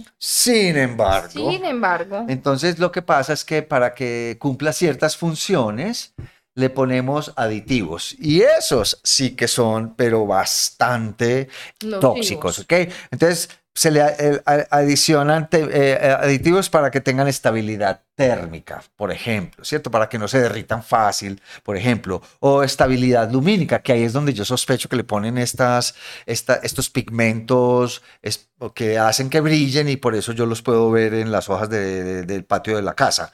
Entonces lo que pasa es que para que cumpla ciertas funciones le ponemos aditivos y esos sí que son pero bastante tóxicos, ¿ok? Entonces se le adicionan aditivos para que tengan estabilidad térmica, por ejemplo, ¿cierto? Para que no se derritan fácil, por ejemplo, o estabilidad lumínica, que ahí es donde yo sospecho que le ponen estos pigmentos que hacen que brillen y por eso yo los puedo ver en las hojas del patio de la casa.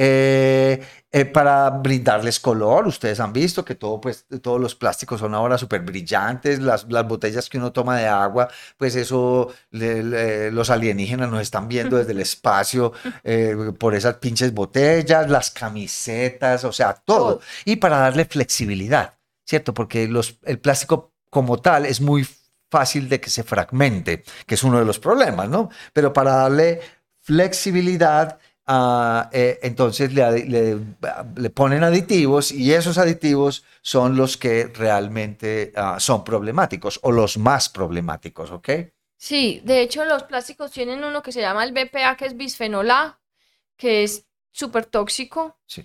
Para brindarles color, ustedes han visto que todos los plásticos son ahora súper brillantes, las botellas que uno toma de agua, pues eso los alienígenas nos están viendo desde el espacio por esas pinches botellas, las camisetas, o sea, todo. Y para darle flexibilidad, ¿cierto? Porque el plástico como tal es muy fácil de que se fragmente, que es uno de los problemas, ¿no? Pero para darle flexibilidad, entonces le ponen aditivos y esos aditivos son los que realmente son problemáticos o los más problemáticos, ¿ok? Sí, de hecho los plásticos tienen uno que se llama el BPA, que es bisfenol A, que es súper tóxico. Sí.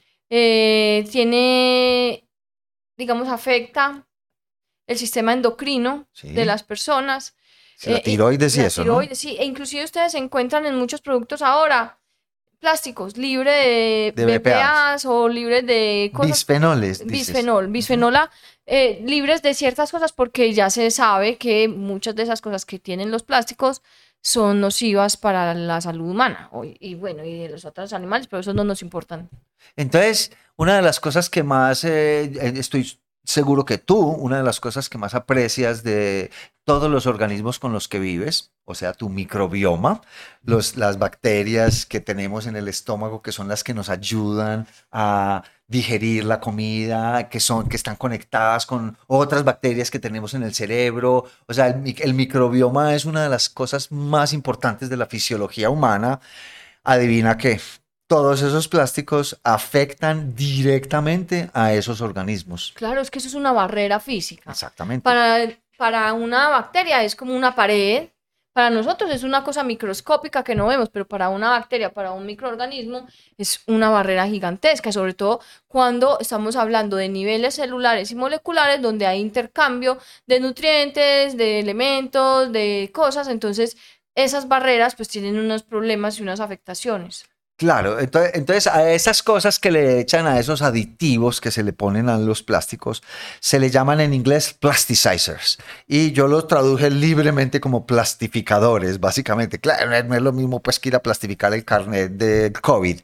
Tiene, digamos, afecta el sistema endocrino de las personas. Sí, la tiroides y eso, tiroides, ¿no? Sí, e inclusive ustedes encuentran en muchos productos ahora plásticos libres de BPAs o libres de cosas. Bisfenoles. Bisfenol A, libres de ciertas cosas porque ya se sabe que muchas de esas cosas que tienen los plásticos son nocivas para la salud humana y de los otros animales, pero eso no nos importan. Entonces, una de las cosas que más estoy seguro que tú, una de las cosas que más aprecias de todos los organismos con los que vives, o sea, tu microbioma, las bacterias que tenemos en el estómago, que son las que nos ayudan a digerir la comida, que están conectadas con otras bacterias que tenemos en el cerebro. O sea, el microbioma es una de las cosas más importantes de la fisiología humana. Adivina qué. Todos esos plásticos afectan directamente a esos organismos. Claro, es que eso es una barrera física. Exactamente. Para una bacteria es como una pared. Para nosotros es una cosa microscópica que no vemos, pero para una bacteria, para un microorganismo, es una barrera gigantesca, sobre todo cuando estamos hablando de niveles celulares y moleculares, donde hay intercambio de nutrientes, de elementos, de cosas. Entonces, esas barreras pues tienen unos problemas y unas afectaciones. Claro, entonces a esas cosas que le echan, a esos aditivos que se le ponen a los plásticos, se le llaman en inglés plasticizers. Y yo los traduje libremente como plastificadores, básicamente. Claro, no es lo mismo pues que ir a plastificar el carnet del COVID,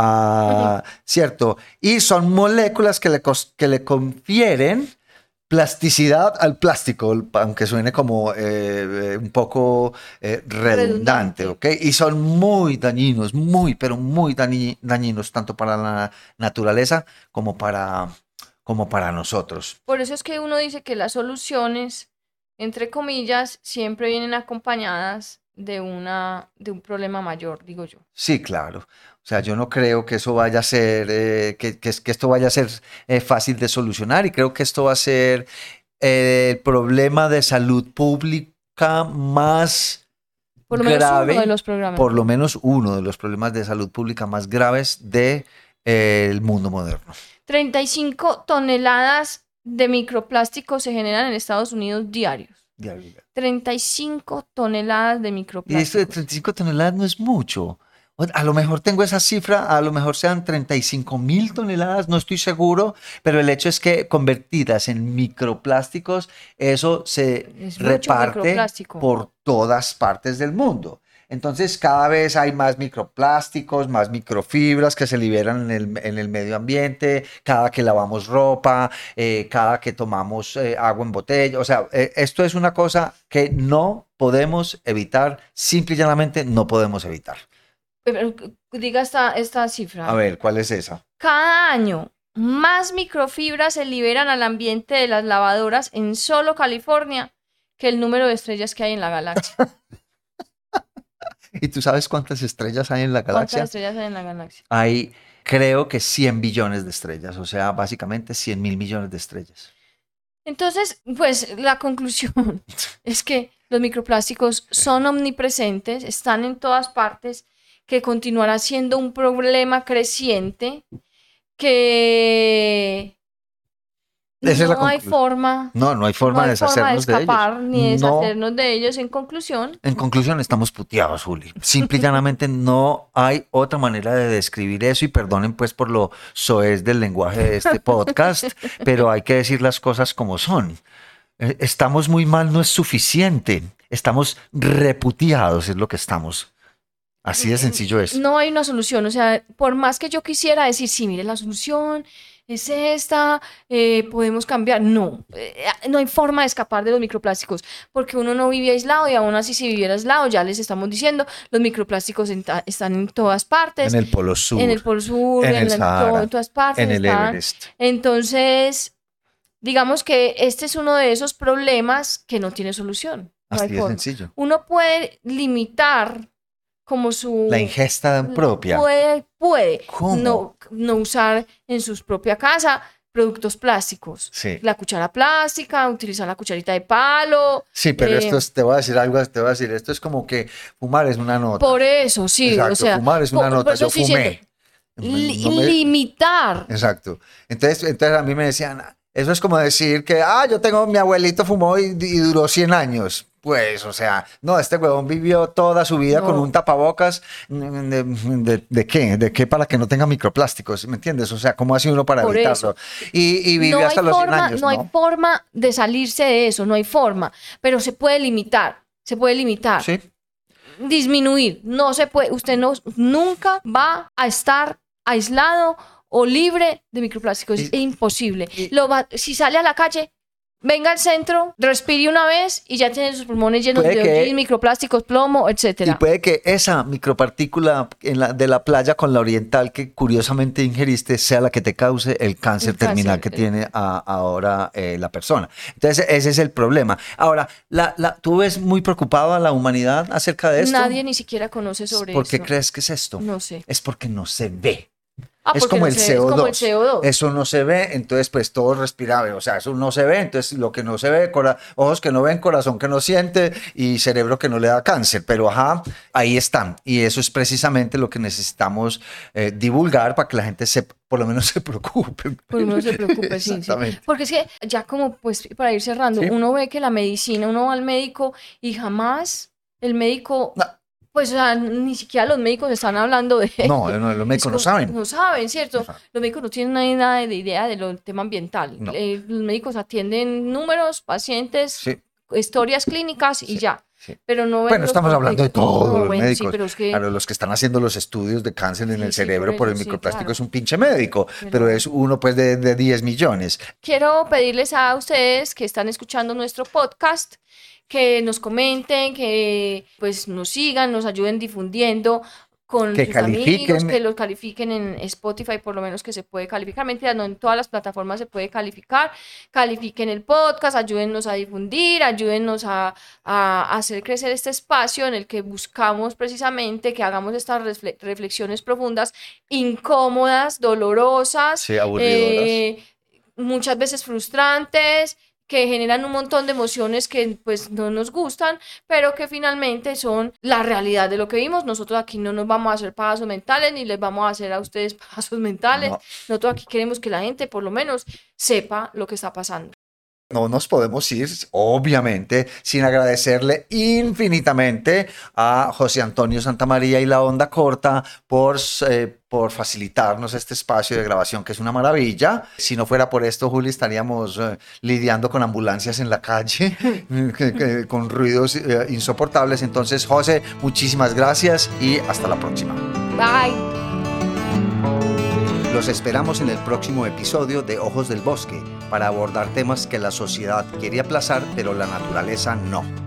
¿cierto? Y son moléculas que le confieren plasticidad al plástico, aunque suene como un poco redundante, ¿ok? Y son muy dañinos, pero muy dañinos, tanto para la naturaleza como para nosotros. Por eso es que uno dice que las soluciones, entre comillas, siempre vienen acompañadas de un problema mayor, digo yo. Sí, claro. O sea, yo no creo que eso vaya a ser, que esto vaya a ser fácil de solucionar y creo que esto va a ser el problema de salud pública más grave, por lo menos uno de los problemas de salud pública más graves del mundo moderno. 35 toneladas de microplásticos se generan en Estados Unidos diarios. 35 toneladas de microplásticos. Y esto de 35 toneladas no es mucho. A lo mejor tengo esa cifra, a lo mejor sean 35.000 toneladas, no estoy seguro, pero el hecho es que convertidas en microplásticos, eso se reparte por todas partes del mundo. Entonces cada vez hay más microplásticos, más microfibras que se liberan en el medio ambiente, cada que lavamos ropa, cada que tomamos agua en botella. O sea, esto es una cosa que no podemos evitar, simple y llanamente no podemos evitar. Diga esta cifra. A ver, ¿cuál es esa? Cada año, más microfibras se liberan al ambiente de las lavadoras en solo California que el número de estrellas que hay en la galaxia. ¿Y tú sabes cuántas estrellas hay en la galaxia? ¿Cuántas estrellas hay en la galaxia? Hay, creo que 100 billones de estrellas, o sea, básicamente 100.000 millones de estrellas. Entonces, pues la conclusión es que los microplásticos son omnipresentes, están en todas partes, que continuará siendo un problema creciente, que Esa es la No hay conclusión. forma. No hay forma No de hay forma de deshacernos de escapar ellos. ni No. deshacernos de ellos. En conclusión, Estamos puteados, Juli. Simple y llanamente no hay otra manera de describir eso y perdonen pues por lo soez del lenguaje de este podcast, pero hay que decir las cosas como son. Estamos muy mal, no es suficiente. Estamos reputeados, es lo que estamos. Así de sencillo es. no hay una solución. O sea, por más que yo quisiera decir, sí, mire, la solución es esta, podemos cambiar. No hay forma de escapar de los microplásticos, porque uno no vive aislado y aún así si viviera aislado, ya les estamos diciendo, los microplásticos están en todas partes. En el Polo Sur. En el Polo Sur, en el Sahara, en todas partes. en el Everest. Entonces, digamos que este es uno de esos problemas que no tiene solución. No Así hay de forma. sencillo. Uno puede limitar como La ingesta propia. Puede ¿Cómo? no usar en su propia casa productos plásticos. Sí. La cuchara plástica, utilizar la cucharita de palo. Sí, pero te voy a decir algo, esto es como que fumar es una nota. Por eso, sí. Exacto, o sea, fumar es una nota, por eso yo estoy fumé. diciendo, No me- limitar. Exacto. Entonces a mí me decían, eso es como decir que, mi abuelito fumó y duró 100 años. Pues, o sea, no, este huevón vivió toda su vida con un tapabocas. ¿De qué? ¿De qué para que no tenga microplásticos? ¿Me entiendes? O sea, ¿cómo hace uno para Por evitarlo? eso. Y vivió hasta los 100 años, No hay forma de salirse de eso, no hay forma. Pero se puede limitar, Sí. disminuir. No se puede, usted nunca va a estar aislado o libre de microplásticos. Es imposible. Si sale a la calle, venga al centro, respire una vez y ya tiene sus pulmones llenos de hollín, microplásticos, plomo, etcétera. Y puede que esa micropartícula de la playa con la oriental que curiosamente ingeriste sea la que te cause el cáncer terminal que tiene ahora la persona. Entonces ese es el problema. Ahora, ¿tú ves muy preocupado a la humanidad acerca de esto? Nadie ni siquiera conoce sobre ¿Por qué esto. crees que es esto? No sé. Es porque no se ve. Es como el CO2. Eso no se ve, entonces pues todo es respirable. O sea, eso no se ve, entonces lo que no se ve, ojos que no ven, corazón que no siente y cerebro que no le da cáncer. Pero ahí están. Y eso es precisamente lo que necesitamos divulgar para que la gente por lo menos se preocupe. Por lo menos se preocupe, sí. Porque es que ya como pues para ir cerrando, uno ve que la medicina, uno va al médico y jamás el médico... No. Pues o sea, ni siquiera los médicos están hablando de... No, los médicos no saben. No saben, ¿cierto? Los médicos no tienen nada de idea del tema ambiental. No. Los médicos atienden números, pacientes, historias clínicas y ya. Sí. Pero no bueno, estamos hablando de todos los médicos. Sí, pero es que... Claro, los que están haciendo los estudios de cáncer en el cerebro por el microplástico es un pinche médico, pero es uno pues de 10 millones. Quiero pedirles a ustedes que están escuchando nuestro podcast que nos comenten, que pues nos sigan, nos ayuden difundiendo con sus amigos, que los califiquen en Spotify, por lo menos que se puede calificar. Mentira, no en todas las plataformas se puede calificar. Califiquen el podcast, ayúdennos a difundir, ayúdennos a hacer crecer este espacio en el que buscamos precisamente que hagamos estas reflexiones profundas, incómodas, dolorosas, sí, aburridoras. Muchas veces frustrantes, que generan un montón de emociones que pues no nos gustan, pero que finalmente son la realidad de lo que vimos. Nosotros aquí no nos vamos a hacer pasos mentales, ni les vamos a hacer a ustedes pasos mentales. No. Nosotros aquí queremos que la gente por lo menos sepa lo que está pasando. No nos podemos ir, obviamente, sin agradecerle infinitamente a José Antonio Santamaría y La Onda Corta por facilitarnos este espacio de grabación, que es una maravilla. Si no fuera por esto, Juli, estaríamos lidiando con ambulancias en la calle, con ruidos insoportables. Entonces, José, muchísimas gracias y hasta la próxima. Bye. Los esperamos en el próximo episodio de Ojos del Bosque para abordar temas que la sociedad quiere aplazar, pero la naturaleza no.